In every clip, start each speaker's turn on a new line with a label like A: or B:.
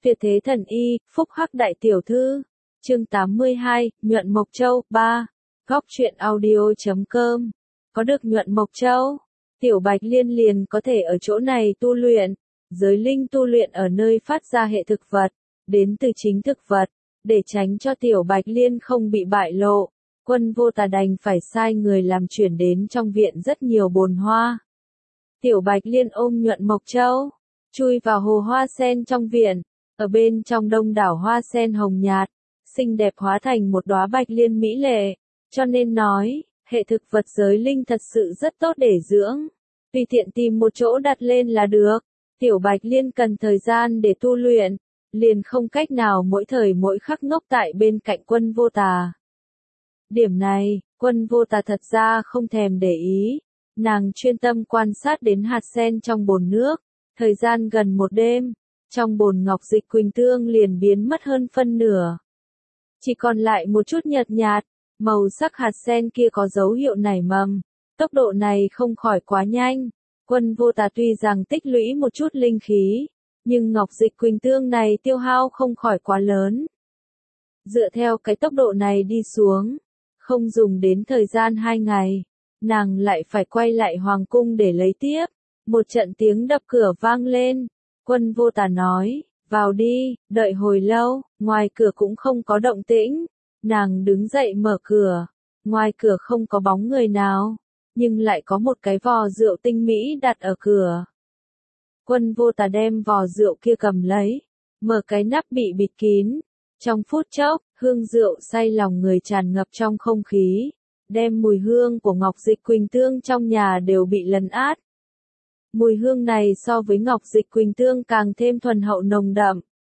A: Tuyệt thế thần y, phúc hắc đại tiểu thư. Chương 82, Nhuận Mộc Châu, 3. Góc truyện audio.com. Có được Nhuận Mộc Châu, Tiểu Bạch Liên liền có thể ở chỗ này tu luyện. Giới linh tu luyện ở nơi phát ra hệ thực vật, đến từ chính thực vật, để tránh cho Tiểu Bạch Liên không bị bại lộ. Quân Vô Tà đành phải sai người làm chuyển đến trong viện rất nhiều bồn hoa. Tiểu Bạch Liên ôm Nhuận Mộc Châu, chui vào hồ hoa sen trong viện, ở bên trong đông đảo hoa sen hồng nhạt, xinh đẹp hóa thành một đóa bạch liên mỹ lệ, cho nên nói, hệ thực vật giới linh thật sự rất tốt để dưỡng, tùy tiện tìm một chỗ đặt lên là được. Tiểu Bạch Liên cần thời gian để tu luyện, liền không cách nào mỗi thời mỗi khắc ngốc tại bên cạnh Quân Vô Tà. Điểm này, Quân Vô Tà thật ra không thèm để ý, nàng chuyên tâm quan sát đến hạt sen trong bồn nước, thời gian gần một đêm, trong bồn ngọc dịch quỳnh tương liền biến mất hơn phân nửa. Chỉ còn lại một chút nhợt nhạt, màu sắc hạt sen kia có dấu hiệu nảy mầm, tốc độ này không khỏi quá nhanh. Quân Vô Tà tuy rằng tích lũy một chút linh khí, nhưng ngọc dịch quỳnh tương này tiêu hao không khỏi quá lớn. Dựa theo cái tốc độ này đi xuống, không dùng đến thời gian 2 ngày, nàng lại phải quay lại hoàng cung để lấy tiếp. Một trận tiếng đập cửa vang lên, Quân Vô Tà nói, vào đi. Đợi hồi lâu, ngoài cửa cũng không có động tĩnh, nàng đứng dậy mở cửa, ngoài cửa không có bóng người nào, nhưng lại có một cái vò rượu tinh mỹ đặt ở cửa. Quân Vô Tà đem vò rượu kia cầm lấy, mở cái nắp bị bịt kín, trong phút chốc, hương rượu say lòng người tràn ngập trong không khí, đem mùi hương của ngọc dịch quỳnh tương trong nhà đều bị lấn át. Mùi hương này so với ngọc dịch quỳnh tương càng thêm thuần hậu nồng đậm.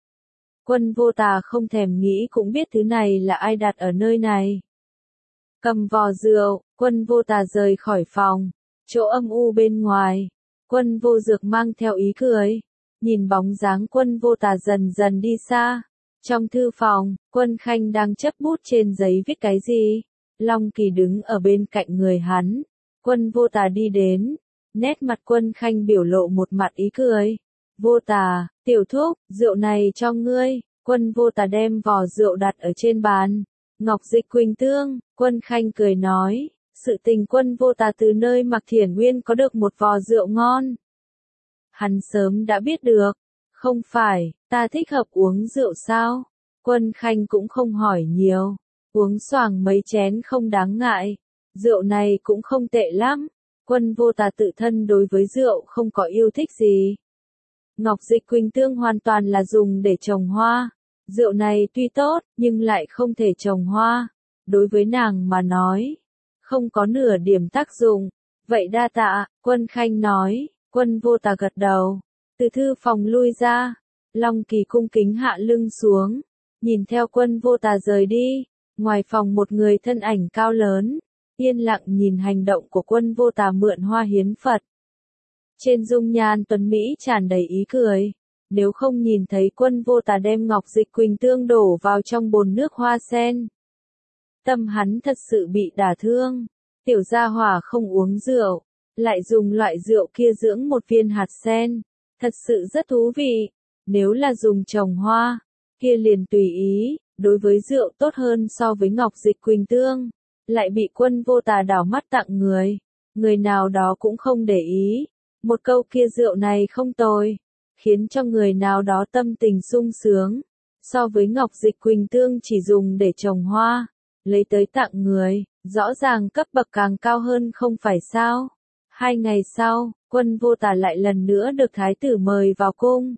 A: Quân Vô Tà không thèm nghĩ cũng biết thứ này là ai đặt ở nơi này. Cầm vò rượu, Quân Vô Tà rời khỏi phòng, chỗ âm u bên ngoài. Quân Vô Dược mang theo ý cười, nhìn bóng dáng Quân Vô Tà dần dần đi xa. Trong thư phòng, Quân Khanh đang chấp bút trên giấy viết cái gì. Long Kỳ đứng ở bên cạnh người hắn. Quân Vô Tà đi đến, nét mặt Quân Khanh biểu lộ một mặt ý cười. Vô Tà, tiểu thúc, rượu này cho ngươi. Quân Vô Tà đem vò rượu đặt ở trên bàn. Ngọc dịch quỳnh tương, Quân Khanh cười nói, sự tình Quân Vô Tà từ nơi Mạc Thiển Nguyên có được một vò rượu ngon. Hắn sớm đã biết được, không phải, ta thích hợp uống rượu sao? Quân Khanh cũng không hỏi nhiều, uống xoàng mấy chén không đáng ngại, rượu này cũng không tệ lắm. Quân Vô Tà tự thân đối với rượu không có yêu thích gì. Ngọc dịch quỳnh tương hoàn toàn là dùng để trồng hoa. Rượu này tuy tốt, nhưng lại không thể trồng hoa. Đối với nàng mà nói, không có nửa điểm tác dụng. Vậy đa tạ, Quân Khanh nói. Quân Vô Tà gật đầu, từ thư phòng lui ra. Long Kỳ cung kính hạ lưng xuống, nhìn theo Quân Vô Tà rời đi. Ngoài phòng một người thân ảnh cao lớn, yên lặng nhìn hành động của Quân Vô Tà mượn hoa hiến Phật. Trên dung nhan tuấn Mỹ tràn đầy ý cười, nếu không nhìn thấy Quân Vô Tà đem ngọc dịch quỳnh tương đổ vào trong bồn nước hoa sen. Tâm hắn thật sự bị đả thương, tiểu gia hỏa không uống rượu, lại dùng loại rượu kia dưỡng một viên hạt sen, thật sự rất thú vị. Nếu là dùng trồng hoa, kia liền tùy ý, đối với rượu tốt hơn so với ngọc dịch quỳnh tương. Lại bị Quân Vô Tà đảo mắt tặng người. Người nào đó cũng không để ý. Một câu kia rượu này không tồi, khiến cho người nào đó tâm tình sung sướng. So với ngọc dịch quỳnh tương chỉ dùng để trồng hoa, lấy tới tặng người, rõ ràng cấp bậc càng cao hơn không phải sao. 2 ngày sau, Quân Vô Tà lại lần nữa được thái tử mời vào cung.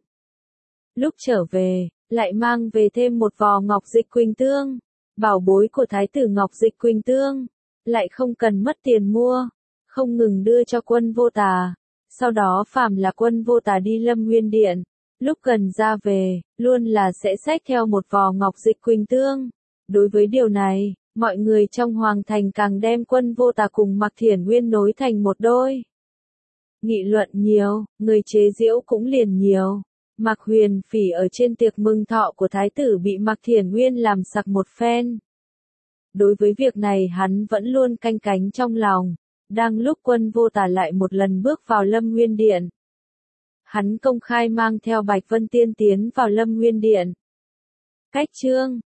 A: Lúc trở về, lại mang về thêm một vò ngọc dịch quỳnh tương. Bảo bối của thái tử ngọc dịch quỳnh tương, lại không cần mất tiền mua, không ngừng đưa cho Quân Vô Tà. Sau đó phàm là Quân Vô Tà đi Lâm Nguyên Điện, lúc gần ra về, luôn là sẽ xách theo một vò ngọc dịch quỳnh tương. Đối với điều này, mọi người trong hoàng thành càng đem Quân Vô Tà cùng Mạc Thiển Nguyên nối thành một đôi. Nghị luận nhiều, người chế giễu cũng liền nhiều. Mạc Huyền Phỉ ở trên tiệc mừng thọ của thái tử bị Mạc Thiển Nguyên làm sặc một phen. Đối với việc này hắn vẫn luôn canh cánh trong lòng. Đang lúc Quân Vô Tà lại một lần bước vào Lâm Nguyên Điện, hắn công khai mang theo Bạch Vân Tiên tiến vào Lâm Nguyên Điện. Cách chương